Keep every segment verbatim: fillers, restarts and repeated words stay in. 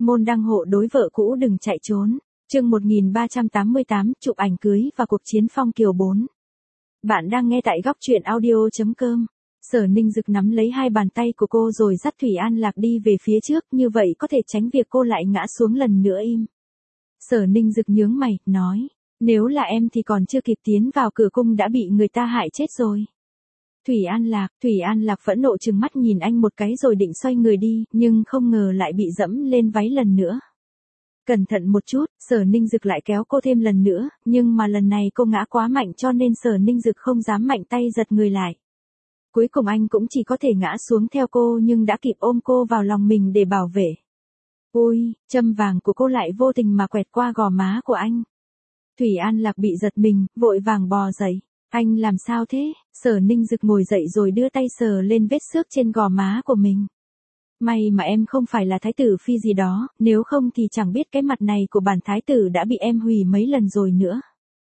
môn đăng hộ đối vợ cũ đừng chạy trốn. Chương một nghìn ba trăm tám mươi tám, chụp ảnh cưới và cuộc chiến phong kiều bốn. Bạn đang nghe tại góc truyện audio chấm com. Sở Ninh Dực nắm lấy hai bàn tay của cô rồi dắt Thủy An Lạc đi về phía trước, như vậy có thể tránh việc cô lại ngã xuống lần nữa im. Sở Ninh Dực nhướng mày, nói, nếu là em thì còn chưa kịp tiến vào cửa cung đã bị người ta hại chết rồi. Thủy An Lạc, Thủy An Lạc phẫn nộ trừng mắt nhìn anh một cái rồi định xoay người đi, nhưng không ngờ lại bị dẫm lên váy lần nữa. Cẩn thận một chút, Sở Ninh Dực lại kéo cô thêm lần nữa, nhưng mà lần này cô ngã quá mạnh cho nên Sở Ninh Dực không dám mạnh tay giật người lại. Cuối cùng anh cũng chỉ có thể ngã xuống theo cô nhưng đã kịp ôm cô vào lòng mình để bảo vệ. Ôi, châm vàng của cô lại vô tình mà quẹt qua gò má của anh. Thủy An Lạc bị giật mình, vội vàng bò dậy. Anh làm sao thế? Sở Ninh Dực ngồi dậy rồi đưa tay sờ lên vết xước trên gò má của mình. May mà em không phải là thái tử phi gì đó, nếu không thì chẳng biết cái mặt này của bản thái tử đã bị em hủy mấy lần rồi nữa.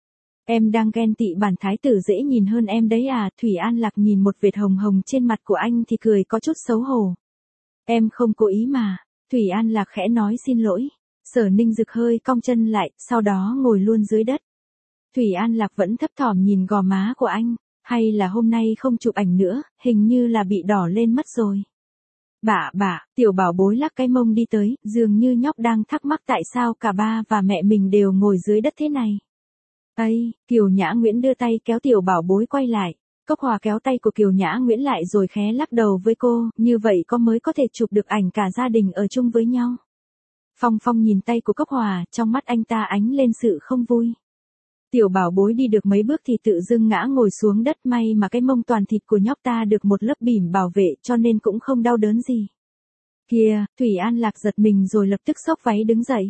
Em đang ghen tị bản thái tử dễ nhìn hơn em đấy à? Thủy An Lạc nhìn một vệt hồng hồng trên mặt của anh thì cười có chút xấu hổ. Em không cố ý mà. Thủy An Lạc khẽ nói xin lỗi. Sở Ninh Dực hơi cong chân lại, sau đó ngồi luôn dưới đất. Thủy An Lạc vẫn thấp thỏm nhìn gò má của anh, hay là hôm nay không chụp ảnh nữa, hình như là bị đỏ lên mất rồi. Bả bả, tiểu bảo bối lắc cái mông đi tới, dường như nhóc đang thắc mắc tại sao cả ba và mẹ mình đều ngồi dưới đất thế này. Ây, Kiều Nhã Nguyễn đưa tay kéo tiểu bảo bối quay lại. Cốc Hòa kéo tay của Kiều Nhã Nguyễn lại rồi khẽ lắc đầu với cô, như vậy có mới có thể chụp được ảnh cả gia đình ở chung với nhau. Phong Phong nhìn tay của Cốc Hòa, trong mắt anh ta ánh lên sự không vui. Tiểu bảo bối đi được mấy bước thì tự dưng ngã ngồi xuống đất, may mà cái mông toàn thịt của nhóc ta được một lớp bỉm bảo vệ cho nên cũng không đau đớn gì. Kìa, Thủy An Lạc giật mình rồi lập tức xốc váy đứng dậy.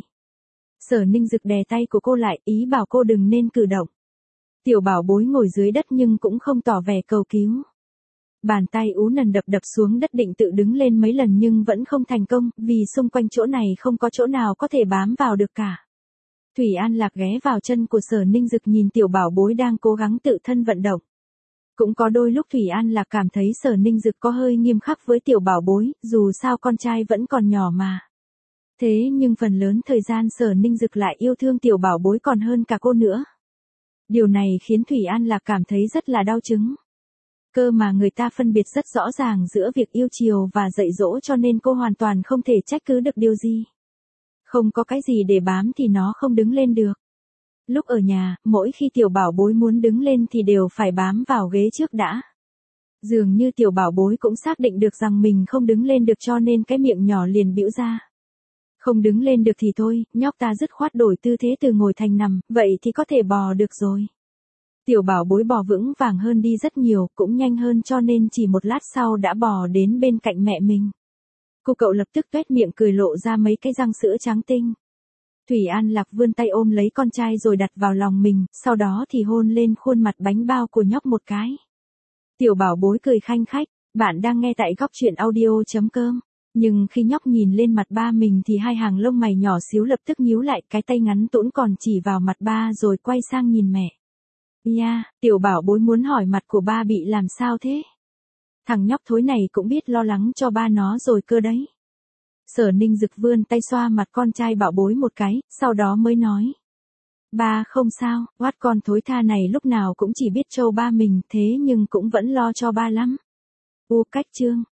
Sở Ninh Dực đè tay của cô lại, ý bảo cô đừng nên cử động. Tiểu bảo bối ngồi dưới đất nhưng cũng không tỏ vẻ cầu cứu. Bàn tay ú nần đập đập xuống đất định tự đứng lên mấy lần nhưng vẫn không thành công, vì xung quanh chỗ này không có chỗ nào có thể bám vào được cả. Thủy An Lạc ghé vào chân của Sở Ninh Dực nhìn tiểu bảo bối đang cố gắng tự thân vận động. Cũng có đôi lúc Thủy An Lạc cảm thấy Sở Ninh Dực có hơi nghiêm khắc với tiểu bảo bối, dù sao con trai vẫn còn nhỏ mà. Thế nhưng phần lớn thời gian Sở Ninh Dực lại yêu thương tiểu bảo bối còn hơn cả cô nữa. Điều này khiến Thủy An Lạc cảm thấy rất là đau chứng. Cơ mà người ta phân biệt rất rõ ràng giữa việc yêu chiều và dạy dỗ cho nên cô hoàn toàn không thể trách cứ được điều gì. Không có cái gì để bám thì nó không đứng lên được. Lúc ở nhà, mỗi khi tiểu bảo bối muốn đứng lên thì đều phải bám vào ghế trước đã. Dường như tiểu bảo bối cũng xác định được rằng mình không đứng lên được cho nên cái miệng nhỏ liền bĩu ra. Không đứng lên được thì thôi, nhóc ta dứt khoát đổi tư thế từ ngồi thành nằm, vậy thì có thể bò được rồi. Tiểu bảo bối bò vững vàng hơn đi rất nhiều, cũng nhanh hơn cho nên chỉ một lát sau đã bò đến bên cạnh mẹ mình. Cô cậu lập tức tuét miệng cười lộ ra mấy cái răng sữa trắng tinh. Thủy An Lạc vươn tay ôm lấy con trai rồi đặt vào lòng mình, sau đó thì hôn lên khuôn mặt bánh bao của nhóc một cái. Tiểu bảo bối cười khanh khách, bạn đang nghe tại góc truyện audio chấm com. Nhưng khi nhóc nhìn lên mặt ba mình thì hai hàng lông mày nhỏ xíu lập tức nhíu lại, cái tay ngắn tũn còn chỉ vào mặt ba rồi quay sang nhìn mẹ. Nha, tiểu bảo bối muốn hỏi mặt của ba bị làm sao thế? Thằng nhóc thối này cũng biết lo lắng cho ba nó rồi cơ đấy. Sở Ninh Dực vươn tay xoa mặt con trai bảo bối một cái, sau đó mới nói. Ba không sao, oát con thối tha này lúc nào cũng chỉ biết trâu ba mình thế nhưng cũng vẫn lo cho ba lắm. U cách chương.